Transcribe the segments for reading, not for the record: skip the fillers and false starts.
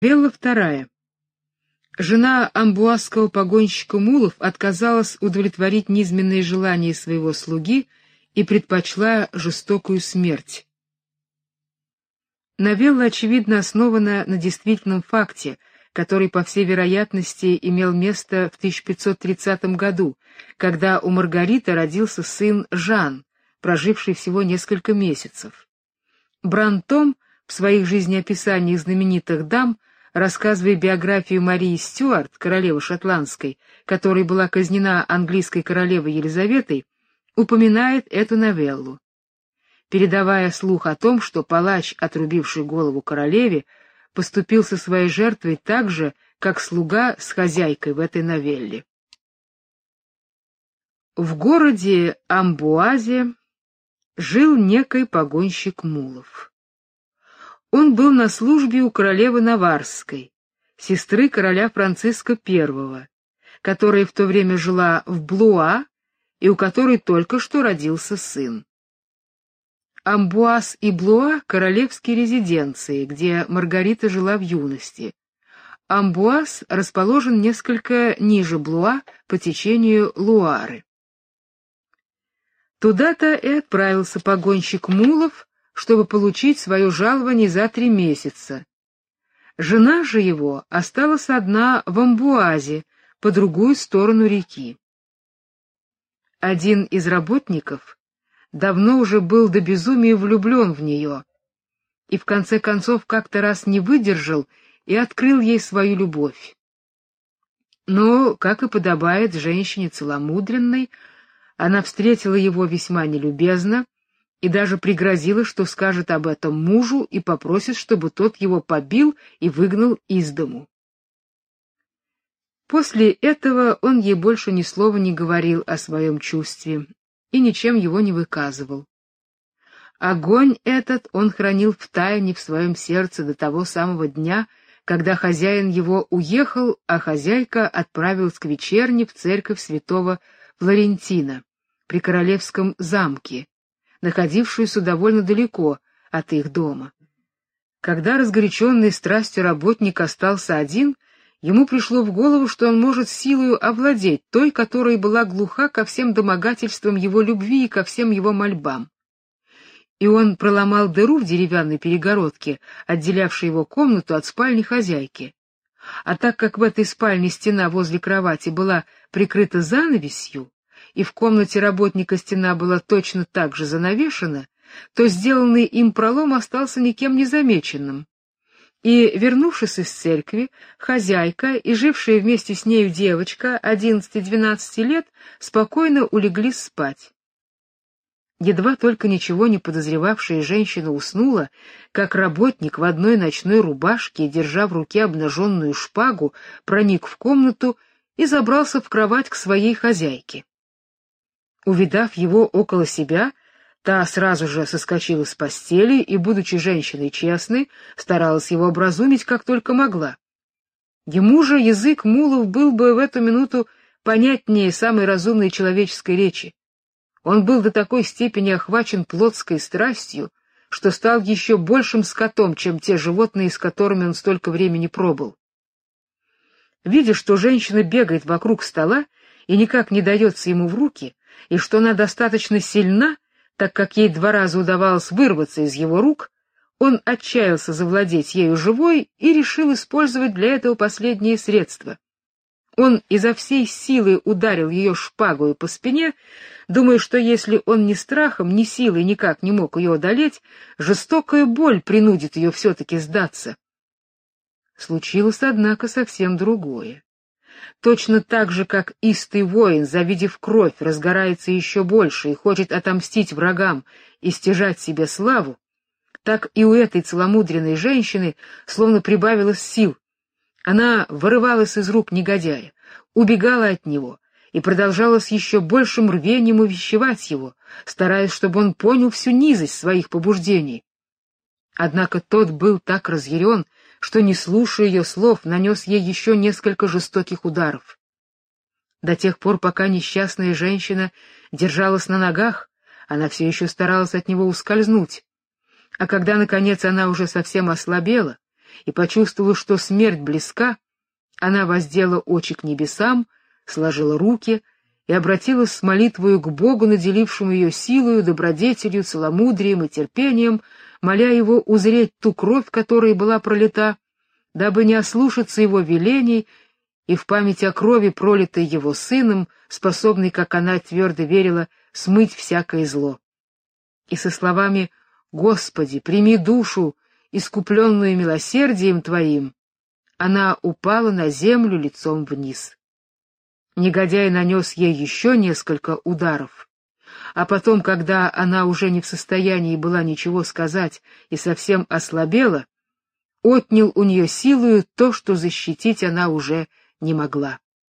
Велла вторая. Жена амбуазского погонщика мулов отказалась удовлетворить низменные желания своего слуги и предпочла жестокую смерть. Новелла, очевидно, основана на действительном факте, который, по всей вероятности, имел место в 1530 году, когда у Маргариты родился сын Жан, проживший всего несколько месяцев. Брантом в своих жизнеописаниях знаменитых дам, рассказывая биографию Марии Стюарт, королевы шотландской, которая была казнена английской королевой Елизаветой, упоминает эту новеллу, передавая слух о том, что палач, отрубивший голову королеве, поступил со своей жертвой так же, как слуга с хозяйкой в этой новелле. В городе Амбуазе жил некий погонщик мулов. Он был на службе у королевы Наварской, сестры короля Франциска I, которая в то время жила в Блуа и у которой только что родился сын. Амбуаз и Блуа — королевские резиденции, где Маргарита жила в юности. Амбуаз расположен несколько ниже Блуа по течению Луары. Туда-то и отправился погонщик мулов, чтобы получить свое жалование за 3 месяца. Жена же его осталась одна в Амбуазе, по другую сторону реки. Один из работников давно уже был до безумия влюблен в нее, и в конце концов как-то раз не выдержал и открыл ей свою любовь. Но, как и подобает женщине целомудренной, она встретила его весьма нелюбезно и даже пригрозила, что скажет об этом мужу и попросит, чтобы тот его побил и выгнал из дому. После этого он ей больше ни слова не говорил о своем чувстве и ничем его не выказывал. Огонь этот он хранил втайне в своем сердце до того самого дня, когда хозяин его уехал, а хозяйка отправилась к вечерне в церковь святого Флорентина при королевском замке, находившуюся довольно далеко от их дома. Когда разгоряченный страстью работник остался один, ему пришло в голову, что он может силою овладеть той, которая была глуха ко всем домогательствам его любви и ко всем его мольбам. И он проломал дыру в деревянной перегородке, отделявшей его комнату от спальни хозяйки. А так как в этой спальне стена возле кровати была прикрыта занавесью, и в комнате работника стена была точно так же занавешена, то сделанный им пролом остался никем не замеченным. И, вернувшись из церкви, хозяйка и жившая вместе с нею девочка 11-12 лет спокойно улеглись спать. Едва только ничего не подозревавшая женщина уснула, как работник в одной ночной рубашке, держа в руке обнаженную шпагу, проник в комнату и забрался в кровать к своей хозяйке. Увидав его около себя, та сразу же соскочила с постели и, будучи женщиной честной, старалась его образумить как только могла. Ему же язык мулов был бы в эту минуту понятнее самой разумной человеческой речи. Он был до такой степени охвачен плотской страстью, что стал еще большим скотом, чем те животные, с которыми он столько времени пробыл. Видя, что женщина бегает вокруг стола и никак не дается ему в руки, и что она достаточно сильна, так как ей 2 раза удавалось вырваться из его рук, он отчаялся завладеть ею живой и решил использовать для этого последнее средство. Он изо всей силы ударил ее шпагою по спине, думая, что если он ни страхом, ни силой никак не мог ее одолеть, жестокая боль принудит ее все-таки сдаться. Случилось, однако, совсем другое. Точно так же, как истый воин, завидев кровь, разгорается еще больше и хочет отомстить врагам и стяжать себе славу, так и у этой целомудренной женщины словно прибавилось сил. Она вырывалась из рук негодяя, убегала от него и продолжала с еще большим рвением увещевать его, стараясь, чтобы он понял всю низость своих побуждений. Однако тот был так разъярен, что, не слушая ее слов, нанес ей еще несколько жестоких ударов. До тех пор, пока несчастная женщина держалась на ногах, она все еще старалась от него ускользнуть. А когда, наконец, она уже совсем ослабела и почувствовала, что смерть близка, она воздела очи к небесам, сложила руки и обратилась с молитвою к Богу, наделившему ее силою, добродетелью, целомудрием и терпением, моля его узреть ту кровь, которая была пролита, дабы не ослушаться его велений, и в память о крови, пролитой его сыном, способной, как она твердо верила, смыть всякое зло. И со словами «Господи, прими душу, искупленную милосердием Твоим», она упала на землю лицом вниз. Негодяй нанес ей еще несколько ударов, а потом, когда она уже не в состоянии была ничего сказать и совсем ослабела, отнял у нее силою то, что защитить она уже не могла.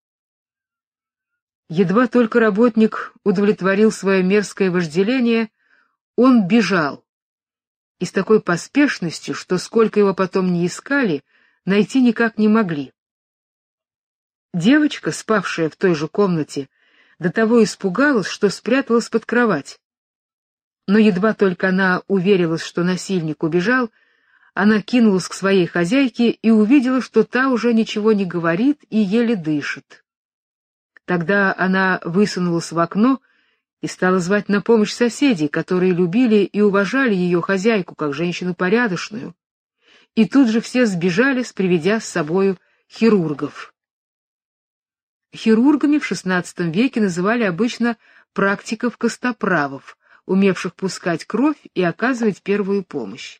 Едва только работник удовлетворил свое мерзкое вожделение, он бежал, и с такой поспешностью, что сколько его потом ни искали, найти никак не могли. Девочка, спавшая в той же комнате, до того испугалась, что спряталась под кровать. Но едва только она уверилась, что насильник убежал, она кинулась к своей хозяйке и увидела, что та уже ничего не говорит и еле дышит. Тогда она высунулась в окно и стала звать на помощь соседей, которые любили и уважали ее хозяйку как женщину порядочную. И тут же все сбежались, приведя с собою хирургов. Хирургами в XVI веке называли обычно практиков-костоправов, умевших пускать кровь и оказывать первую помощь.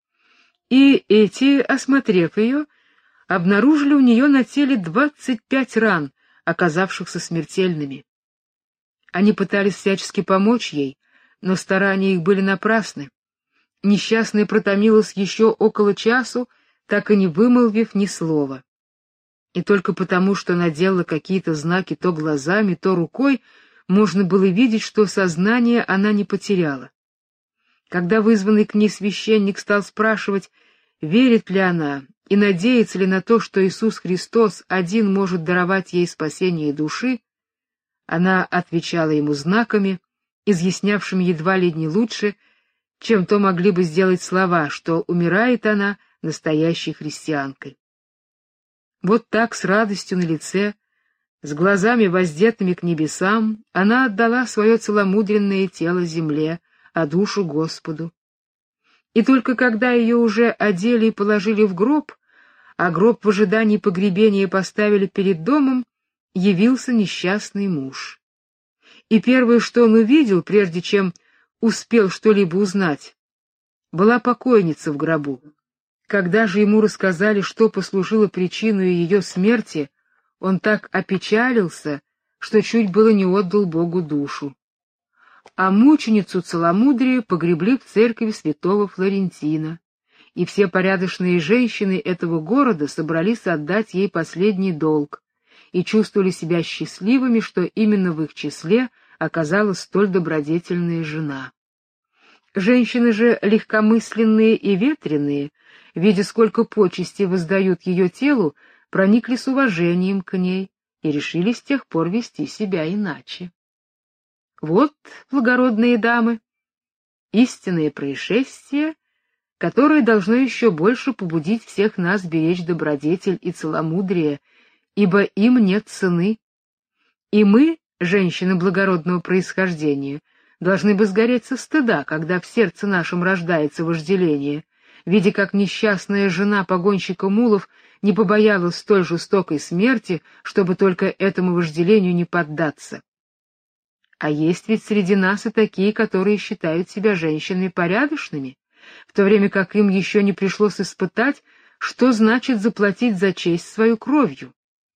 И эти, осмотрев ее, обнаружили у нее на теле 25 ран, оказавшихся смертельными. Они пытались всячески помочь ей, но старания их были напрасны. Несчастная протомилась еще около часу, так и не вымолвив ни слова. И только потому, что она делала какие-то знаки то глазами, то рукой, можно было видеть, что сознание она не потеряла. Когда вызванный к ней священник стал спрашивать, верит ли она и надеется ли на то, что Иисус Христос один может даровать ей спасение души, она отвечала ему знаками, изъяснявшими едва ли не лучше, чем то могли бы сделать слова, что умирает она настоящей христианкой. Вот так, с радостью на лице, с глазами воздетыми к небесам, она отдала свое целомудренное тело земле, а душу Господу. И только когда ее уже одели и положили в гроб, а гроб в ожидании погребения поставили перед домом, явился несчастный муж. И первое, что он увидел, прежде чем успел что-либо узнать, была покойница в гробу. Когда же ему рассказали, что послужило причиной ее смерти, он так опечалился, что чуть было не отдал Богу душу. А мученицу целомудрия погребли в церкви святого Флорентина, и все порядочные женщины этого города собрались отдать ей последний долг и чувствовали себя счастливыми, что именно в их числе оказалась столь добродетельная жена. Женщины же легкомысленные и ветреные, видя, сколько почестей воздают ее телу, проникли с уважением к ней и решили с тех пор вести себя иначе. Вот, благородные дамы, истинное происшествие, которое должно еще больше побудить всех нас беречь добродетель и целомудрие, ибо им нет цены. И мы, женщины благородного происхождения, должны бы сгореть со стыда, когда в сердце нашем рождается вожделение, видя, как несчастная жена погонщика мулов не побоялась столь жестокой смерти, чтобы только этому вожделению не поддаться. А есть ведь среди нас и такие, которые считают себя женщинами порядочными, в то время как им еще не пришлось испытать, что значит заплатить за честь свою кровью.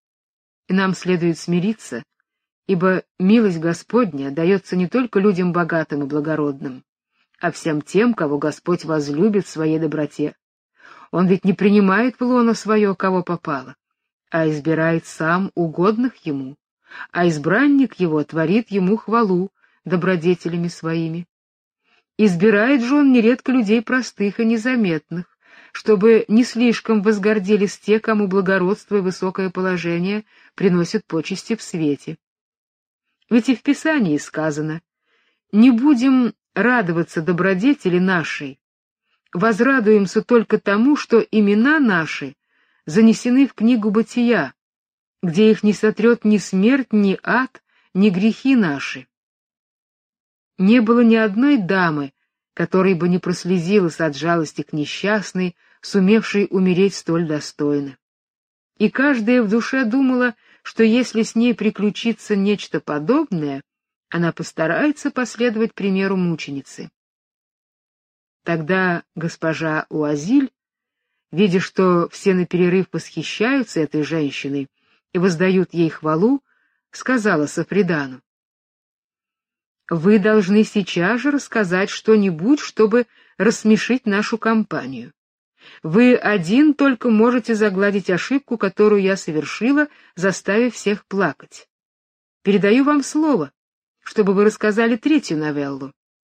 И нам следует смириться, ибо милость Господня дается не только людям богатым и благородным, а всем тем, кого Господь возлюбит в своей доброте. Он ведь не принимает в лоно свое, кого попало, а избирает сам угодных ему, а избранник его творит ему хвалу добродетелями своими. Избирает же он нередко людей простых и незаметных, чтобы не слишком возгордились те, кому благородство и высокое положение приносят почести в свете. Ведь и в Писании сказано: «Не будем радоваться добродетели нашей, возрадуемся только тому, что имена наши занесены в книгу бытия, где их не сотрет ни смерть, ни ад, ни грехи наши. Не было ни одной дамы, которой бы не прослезилась от жалости к несчастной, сумевшей умереть столь достойно. И каждая в душе думала, что если с ней приключится нечто подобное, она постарается последовать примеру мученицы. Тогда госпожа Уазиль, видя, что все наперерыв восхищаются этой женщиной и воздают ей хвалу, сказала Сафридану: «Вы должны сейчас же рассказать что-нибудь, чтобы рассмешить нашу компанию. Вы один только можете загладить ошибку, которую я совершила, заставив всех плакать. Передаю вам слово, чтобы вы рассказали третью новеллу».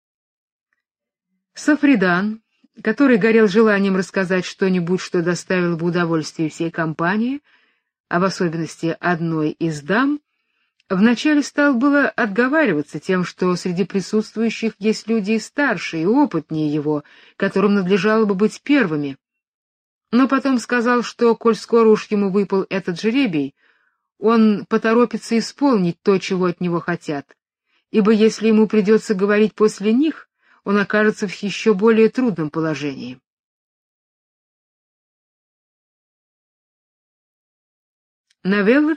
Сафридан, который горел желанием рассказать что-нибудь, что доставило бы удовольствие всей компании, а в особенности одной из дам, вначале стал было отговариваться тем, что среди присутствующих есть люди и старше, и опытнее его, которым надлежало бы быть первыми. Но потом сказал, что, коль скоро уж ему выпал этот жребий, он поторопится исполнить то, чего от него хотят, ибо если ему придется говорить после них, он окажется в еще более трудном положении. Новелла